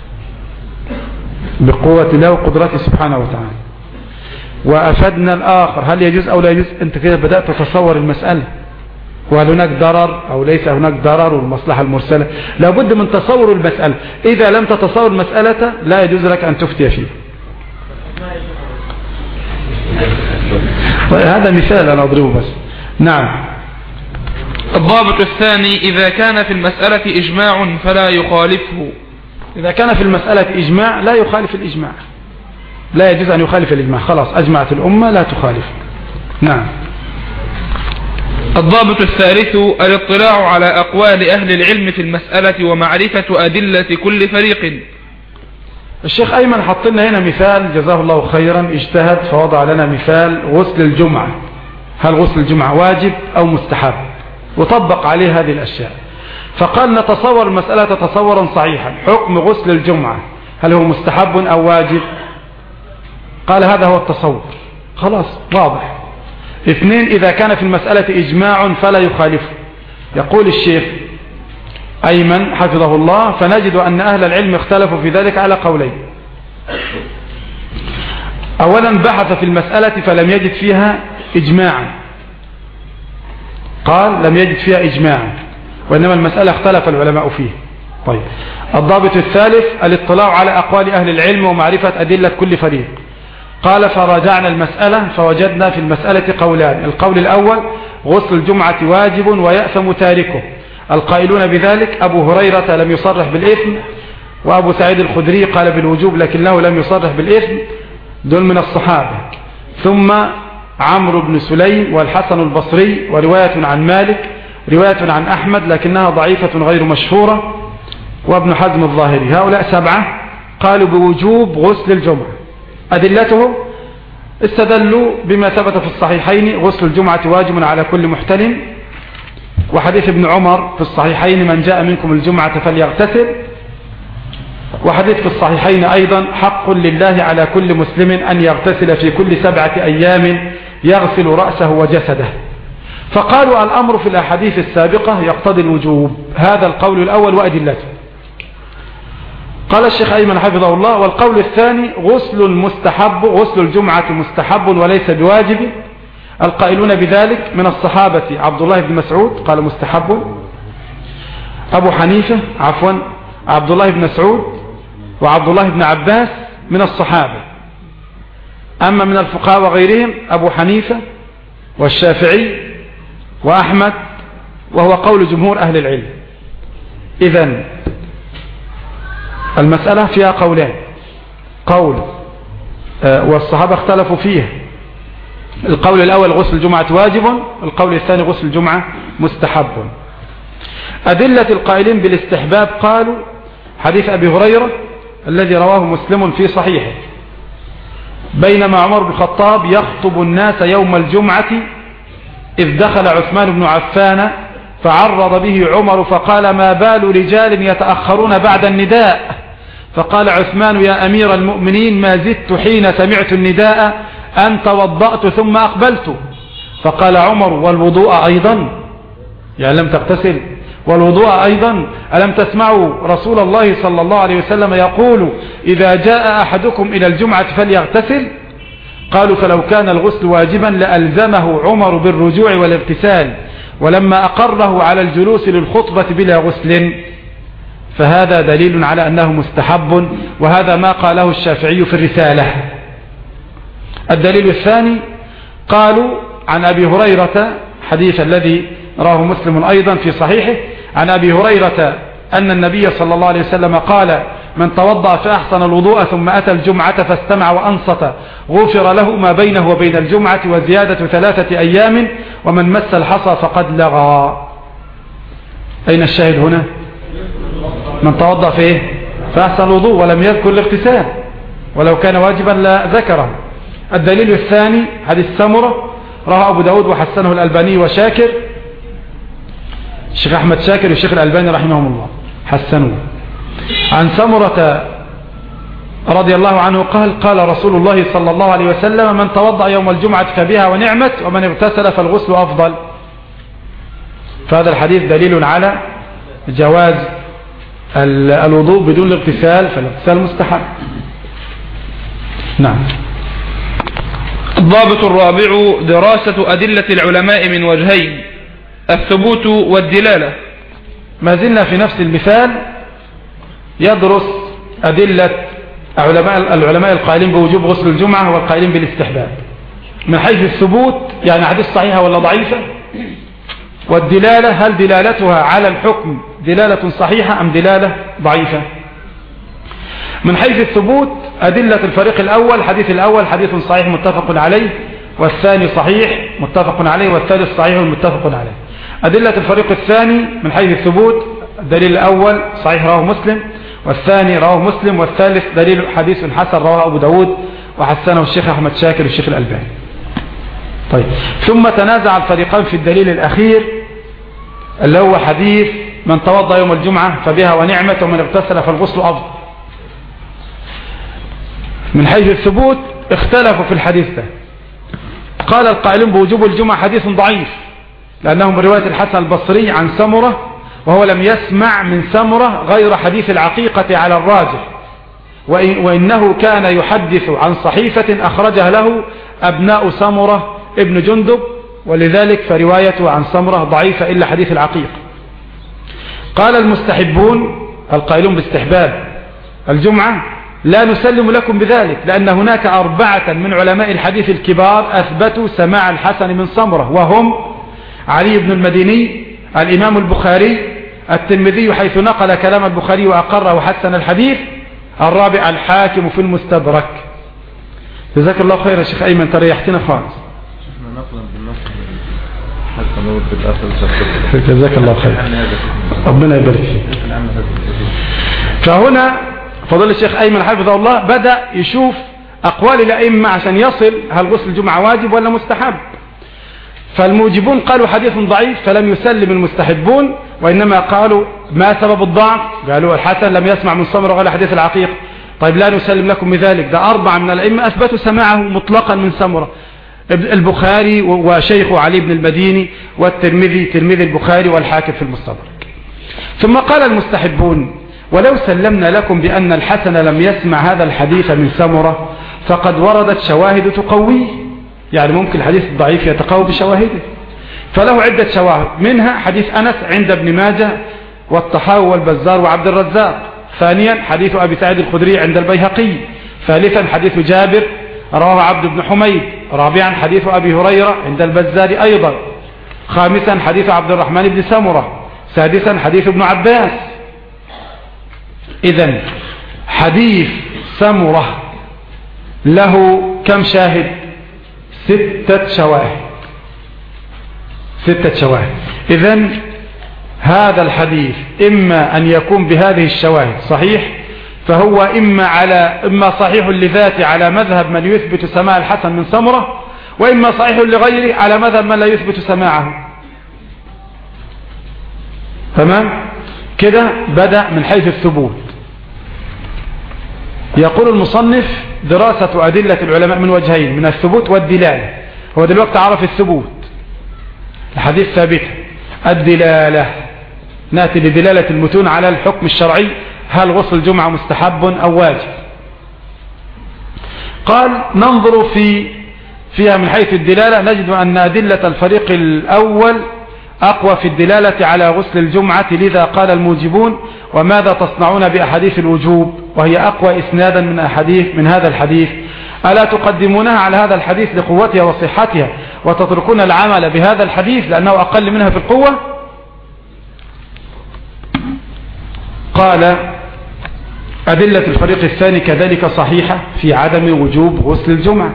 بقوة الله وقدرته سبحانه وتعالى. وأفدنا الآخر، هل يجوز أو لا يجوز؟ أنت كده بدأت تتصور المسألة، وهل هناك ضرر أو ليس هناك ضرر، والمصلحة المرسلة. لابد من تصور المسألة، إذا لم تتصور المسألة لا يجوز لك أن تفتي فيه. طيب هذا مثال أنا أضربه بس. نعم. الضابط الثاني إذا كان في المسألة إجماع فلا يخالفه. إذا كان في المسألة إجماع لا يخالف الإجماع، لا يجوز أن يخالف الإجماع، خلاص أجمعت الأمة لا تخالف. نعم. الضابط الثالث الاطلاع على أقوال أهل العلم في المسألة ومعرفة أدلة كل فريق. الشيخ أيمن حط لنا هنا مثال جزاه الله خيرا، اجتهد فوضع لنا مثال غسل الجمعة، هل غسل الجمعة واجب أو مستحب، وطبق عليه هذه الأشياء، فقال نتصور المسألة تصورا صحيحا، حكم غسل الجمعة هل هو مستحب أو واجب؟ قال هذا هو التصور، خلاص واضح. اثنين، إذا كان في المسألة إجماع فلا يخالفه. يقول الشيخ أيمن حفظه الله فنجد أن أهل العلم اختلفوا في ذلك على قولين. أولا بحث في المسألة فلم يجد فيها إجماعا، قال لم يجد فيها إجماعا، وإنما المسألة اختلف العلماء فيه. طيب الضابط الثالث الاطلاع على أقوال أهل العلم ومعرفة أدلة كل فريق. قال فراجعنا المسألة فوجدنا في المسألة قولان، القول الأول غسل الجمعة واجب ويأثم تاركه، القائلون بذلك أبو هريرة لم يصرح بالإثم، وأبو سعيد الخدري قال بالوجوب لكنه لم يصرح بالإثم، دول من الصحابة. ثم عمرو بن سليم والحسن البصري، ورواية عن مالك، رواية عن أحمد لكنها ضعيفة غير مشهورة، وابن حزم الظاهري. هؤلاء سبعة قالوا بوجوب غسل الجمعة. أدلته استدلوا بما ثبت في الصحيحين غسل الجمعة واجب على كل محتلم، وحديث ابن عمر في الصحيحين من جاء منكم الجمعة فليغتسل، وحديث في الصحيحين أيضا حق لله على كل مسلم أن يغتسل في كل سبعة أيام يغسل رأسه وجسده. فقالوا الأمر في الأحاديث السابقة يقتضي الوجوب، هذا القول الأول وأدلته. قال الشيخ أيمن حفظه الله والقول الثاني غسل مستحب، غسل الجمعة مستحب وليس بواجب، القائلون بذلك من الصحابة عبد الله بن مسعود قال مستحب، أبو حنيفة عفوا عبد الله بن مسعود وعبد الله بن عباس من الصحابة. أما من الفقهاء وغيرهم أبو حنيفة والشافعي وأحمد، وهو قول جمهور أهل العلم. إذن المسألة فيها قولان، قول آه والصحابة اختلفوا فيه، القول الأول غسل الجمعة واجب، القول الثاني غسل الجمعة مستحب. أدلة القائلين بالاستحباب قالوا حديث أبي هريرة الذي رواه مسلم في صحيحه، بينما عمر بن الخطاب يخطب الناس يوم الجمعة إذ دخل عثمان بن عفان فعرض به عمر فقال ما بال رجال يتأخرون بعد النداء، فقال عثمان يا أمير المؤمنين ما زدت حين سمعت النداء أن توضأت ثم أقبلت، فقال عمر والوضوء أيضا، يعني لم تغتسل، والوضوء أيضا ألم تسمعوا رسول الله صلى الله عليه وسلم يقول إذا جاء أحدكم إلى الجمعة فليغتسل؟ قالوا فلو كان الغسل واجبا لألزمه عمر بالرجوع والاغتسال، ولما أقره على الجلوس للخطبة بلا غسل، فهذا دليل على أنه مستحب، وهذا ما قاله الشافعي في الرسالة. الدليل الثاني قالوا عن أبي هريرة حديث الذي راه مسلم أيضا في صحيحه عن أبي هريرة أن النبي صلى الله عليه وسلم قال من توضأ فأحسن الوضوء ثم أتى الجمعة فاستمع وأنصت غفر له ما بينه وبين الجمعة وزيادة ثلاثة أيام، ومن مس الحصى فقد لغى. أين الشاهد هنا؟ من توضأ فيه فأحسن الوضوء ولم يذكر الاغتسال، ولو كان واجبا لا ذكره. الدليل الثاني حديث سمرة رواه أبو داود وحسنه الألباني وشاكر، الشيخ أحمد شاكر والشيخ الألباني رحمهم الله حسنوه، عن سمرة رضي الله عنه قال قال رسول الله صلى الله عليه وسلم من توضأ يوم الجمعة فبها ونعمت، ومن اغتسل فالغسل أفضل. فهذا الحديث دليل على جواز الوضوء بدون الاغتسال، فالاغتسال مستحب. نعم. الضابط الرابع دراسة أدلة العلماء من وجهين، الثبوت والدلالة. ما زلنا في نفس المثال يدرس أدلة علماء العلماء القائلين بوجوب غسل الجمعة والقائلين بالاستحباب. من حيث الثبوت يعني حديث صحيحة ولا ضعيفة، والدلالة هل دلالتها على الحكم دلالة صحيحة أم دلالة ضعيفة. من حيث الثبوت أدلة الفريق الأول، حديث الأول حديث صحيح متفق عليه، والثاني صحيح متفق عليه، والثالث صحيح متفق عليه. أدلة الفريق الثاني من حيث الثبوت الدليل الأول صحيح رواه مسلم، والثاني رواه مسلم، والثالث دليل حديث حسن رواه أبو داود وحسنه الشيخ أحمد شاكر والشيخ الألباني. طيب، ثم تنازع الفريقان في الدليل الأخير اللي هو حديث من توضأ يوم الجمعة فبها ونعمة ومن اغتسل فالغسل أفضل. من حيث الثبوت اختلفوا في الحديث ده. قال القائلون بوجوب الجمعة حديث ضعيف لأنه من رواية الحسن البصري عن سمرة، وهو لم يسمع من سمرة غير حديث العقيقة على الراجح، وإنه كان يحدث عن صحيفة أخرجها له أبناء سمرة ابن جندب، ولذلك فروايته عن سمرة ضعيفة إلا حديث العقيقة. قال المستحبون القائلون باستحباب الجمعة لا نسلم لكم بذلك، لأن هناك أربعة من علماء الحديث الكبار أثبتوا سماع الحسن من سمرة، وهم علي بن المديني، الإمام البخاري، الترمذي حيث نقل كلام البخاري وأقر وحسن الحديث، الرابع الحاكم في المستدرك. جزاك الله خير يا شيخ أيمن، تريحتنا خالص. جزاك الله خير، ربنا يبارك فيك. فهنا فضل الشيخ أيمن حفظه الله بدأ يشوف أقوال الأئمة عشان يصل هل غسل الجمعة واجب ولا مستحب. فالموجبون قالوا حديث ضعيف فلم يسلم المستحبون، وإنما قالوا ما سبب الضعف؟ قالوا الحسن لم يسمع من سمرة ولا حديث العقيق. طيب لا نسلم لكم بذلك، ده أربعة من الأئمة أثبتوا سماعه مطلقا من سمرة، البخاري وشيخه علي بن المديني، والترمذي ترمذي البخاري، والحاكم في المستدرك. ثم قال المستحبون ولو سلمنا لكم بأن الحسن لم يسمع هذا الحديث من سمرة فقد وردت شواهد تقويه، يعني ممكن الحديث الضعيف يتقوى بشواهده، فله عدة شواهد، منها حديث أنس عند ابن ماجه والطحاوي والبزار وعبد الرزاق، ثانيا حديث أبي سعيد الخدري عند البيهقي، ثالثا حديث جابر رواه عبد بن حميد، رابعا حديث أبي هريرة عند البزار أيضا، خامسا حديث عبد الرحمن بن سمرة، سادسا حديث ابن عباس. إذن حديث سمرة له كم شاهد؟ ستة شواهد، ستة شواهد. إذن هذا الحديث إما أن يكون بهذه الشواهد صحيح، فهو إما على إما صحيح لذاته على مذهب من يثبت سماع الحسن من سمرة، وإما صحيح لغيره على مذهب من لا يثبت سماعه. تمام كده؟ بدأ من حيث الثبوت. يقول المصنف دراسة أدلة العلماء من وجهين، من الثبوت والدلالة. هو دلوقتي عرف الثبوت، الحديث ثابت. الدلالة نأتي لدلالة المتون على الحكم الشرعي، هل غسل الجمعة مستحب أو واجب؟ قال ننظر في فيها من حيث الدلالة، نجد أن أدلة الفريق الأول أقوى في الدلالة على غسل الجمعة، لذا قال الموجبون وماذا تصنعون بأحاديث الوجوب وهي أقوى إسنادا من أحاديث من هذا الحديث، ألا تقدمونها على هذا الحديث لقوتها وصحتها وتتركون العمل بهذا الحديث لأنه أقل منها في القوة؟ قال أدلة الفريق الثاني كذلك صحيحة في عدم وجوب غسل الجمعة،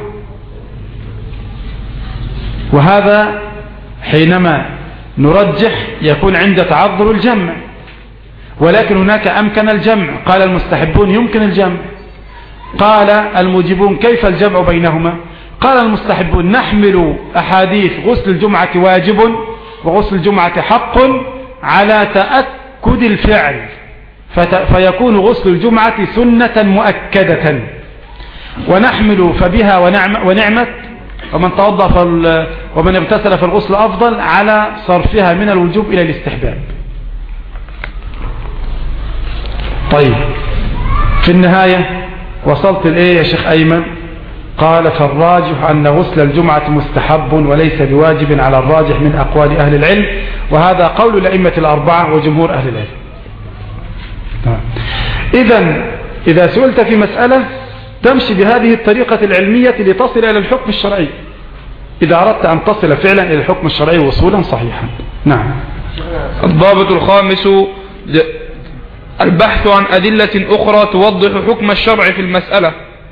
وهذا حينما نرجح يكون عند تعذر الجمع، ولكن هناك أمكن الجمع. قال المستحبون يمكن الجمع، قال الموجبون كيف الجمع بينهما؟ قال المستحبون نحمل أحاديث غسل الجمعة واجب وغسل الجمعة حق على تأكد الفعل، فيكون غسل الجمعة سنة مؤكدة، ونحمل فبها ونعمت ومن توضأ فال... ومن اغتسل فالغسل أفضل على صرفها من الوجوب إلى الاستحباب. طيب في النهاية وصلت الإيه يا شيخ أيمن؟ قال فالراجح أن غسل الجمعة مستحب وليس بواجب على الراجح من أقوال أهل العلم، وهذا قول الأئمة الأربعة وجمهور أهل العلم. إذن إذا سئلت في مسألة تمشي بهذه الطريقة العلمية لتصل إلى الحكم الشرعي. إذا أردت أن تصل فعلا إلى الحكم الشرعي وصولا صحيحا. نعم. الضابط الخامس البحث عن أدلة أخرى توضح حكم الشرع في المسألة.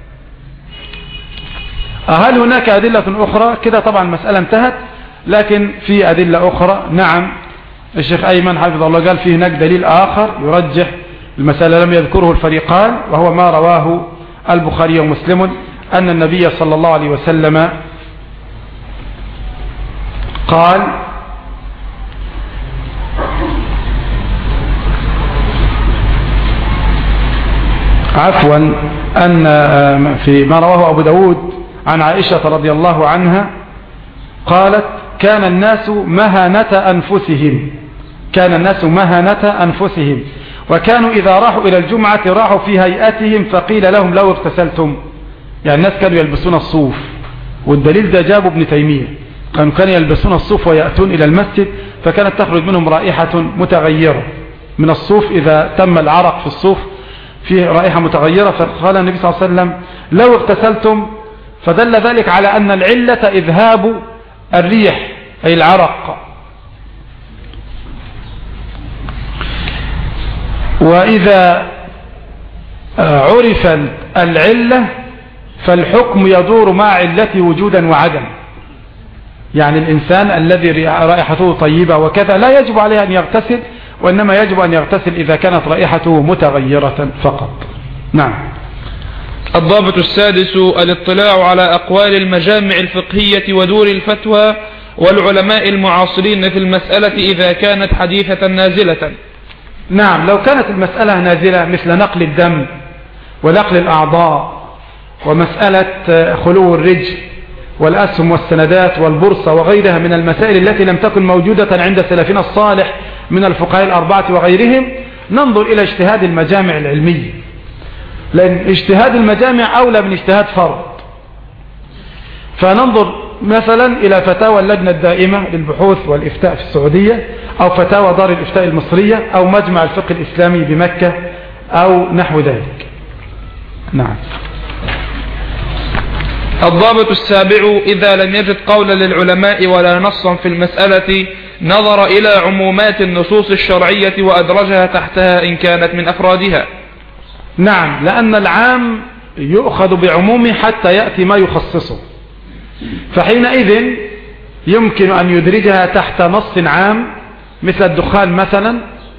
هل هناك أدلة أخرى؟ كده طبعا المسألة انتهت، لكن في أدلة أخرى. نعم، الشيخ أيمن حفظه الله قال فيه هناك دليل آخر يرجح المسألة لم يذكره الفريقان، وهو ما رواه البخاري ومسلم أن النبي صلى الله عليه وسلم قال: عفوا أن في ما رواه أبو داود عن عائشة رضي الله عنها قالت: كان الناس مهنة أنفسهم كان الناس مهنة أنفسهم وكانوا إذا راحوا إلى الجمعة راحوا في هيئتهم فقيل لهم لو اغتسلتم. يعني الناس كانوا يلبسون الصوف، والدليل ده جابه ابن تيمية، كانوا كانوا يلبسون الصوف ويأتون إلى المسجد، فكانت تخرج منهم رائحة متغيرة من الصوف. إذا تم العرق في الصوف فيه رائحة متغيرة، فقال النبي صلى الله عليه وسلم: لو اغتسلتم. فدل ذلك على أن العلة إذهاب الريح أي العرق. وإذا عرف العلة فالحكم يدور مع علته وجودا وعدم. يعني الإنسان الذي رائحته طيبة وكذا لا يجب عليه أن يغتسل، وإنما يجب أن يغتسل إذا كانت رائحته متغيرة فقط. نعم. الضابط السادس الاطلاع على أقوال المجامع الفقهية ودور الفتوى والعلماء المعاصرين في المسألة إذا كانت حديثة نازلة. نعم، لو كانت المسألة نازلة مثل نقل الدم ونقل الأعضاء ومسألة خلو الرجل والأسهم والسندات والبورصة وغيرها من المسائل التي لم تكن موجودة عند سلفنا الصالح من الفقهاء الأربعة وغيرهم، ننظر إلى اجتهاد المجامع العلمية، لأن اجتهاد المجامع أولى من اجتهاد فرد. فننظر مثلا إلى فتاوى اللجنة الدائمة للبحوث والإفتاء في السعودية، أو فتاوى دار الإفتاء المصرية، أو مجمع الفقه الإسلامي بمكة، أو نحو ذلك. نعم. الضابط السابع إذا لم يجد قولا للعلماء ولا نصا في المسألة نظر إلى عمومات النصوص الشرعية وأدرجها تحتها إن كانت من أفرادها. نعم، لأن العام يؤخذ بعمومه حتى يأتي ما يخصصه، فحينئذ يمكن أن يدرجها تحت نص عام مثل الدخان مثلا،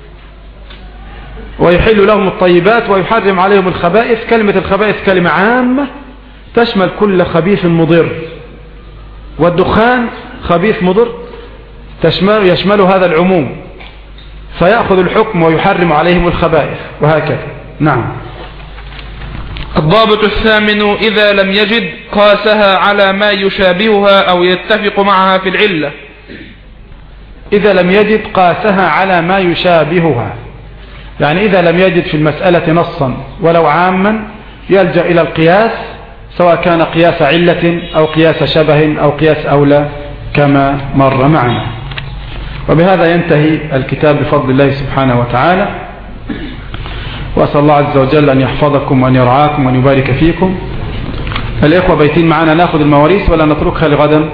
ويحل لهم الطيبات ويحرم عليهم الخبائث. كلمة الخبائث كلمة عامة تشمل كل خبيث مضر، والدخان خبيث مضر تشمل يشمل هذا العموم، فيأخذ الحكم ويحرم عليهم الخبائث وهكذا. نعم. الضابط الثامن إذا لم يجد قاسها على ما يشابهها أو يتفق معها في العلة. إذا لم يجد قاسها على ما يشابهها، يعني إذا لم يجد في المسألة نصا ولو عاما يلجأ إلى القياس، سواء كان قياس علة أو قياس شبه أو قياس أولى كما مر معنا. وبهذا ينتهي الكتاب بفضل الله سبحانه وتعالى، وأسأل الله عز وجل أن يحفظكم وأن يرعاكم وأن يبارك فيكم. الإخوة بيتين معنا، نأخذ المواريث ولا نتركها لغدا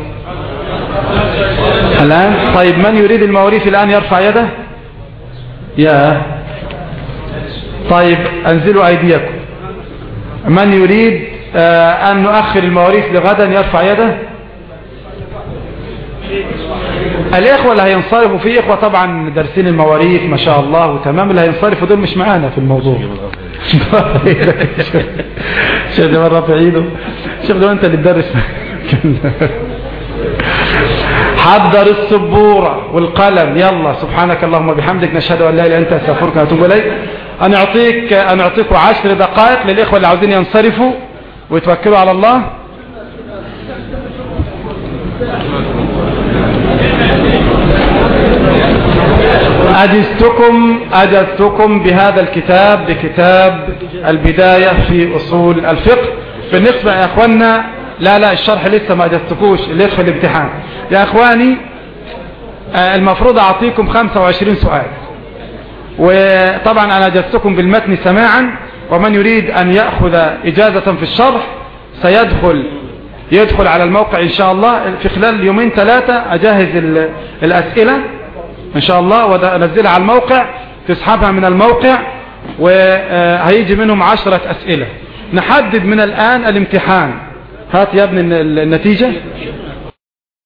الآن؟ طيب، من يريد المواريث الآن يرفع يده. يا طيب أنزلوا أيديكم. من يريد آه أن نؤخر المواريث لغدا يرفع يده. الإخوة اللي هينصرفوا، في إخوة طبعا درسين المواريث ما شاء الله وتمام، اللي هينصرفوا دول مش معانا في الموضوع. شيخ ده مرة في عيده، شيخ ده أنت اللي تدرس. حضر السبورة والقلم، يلا. سبحانك اللهم وبحمدك، نشهد أن لا إله إلا أنت، أستغفرك وأتوب إليك. أنا أعطيك أنا أعطيكم عشر دقائق للإخوة اللي عاوزين ينصرفوا ويتوكلوا على الله. أجزتكم أجزتكم بهذا الكتاب، بكتاب البداية في أصول الفقه. بالنسبة يا أخوانا، لا لا الشرح لسه ما أجزتكوش، اللي يدخل الامتحان يا أخواني. المفروض أعطيكم خمسة وعشرين سؤال، وطبعا أنا أجزتكم بالمتن سماعا، ومن يريد أن يأخذ إجازة في الشرح سيدخل يدخل على الموقع إن شاء الله في خلال يومين ثلاثة أجهز الأسئلة إن شاء الله وأنزلها على الموقع، تسحبها من الموقع وهيجي منهم عشرة أسئلة. نحدد من الآن الامتحان. هات يا ابني النتيجة.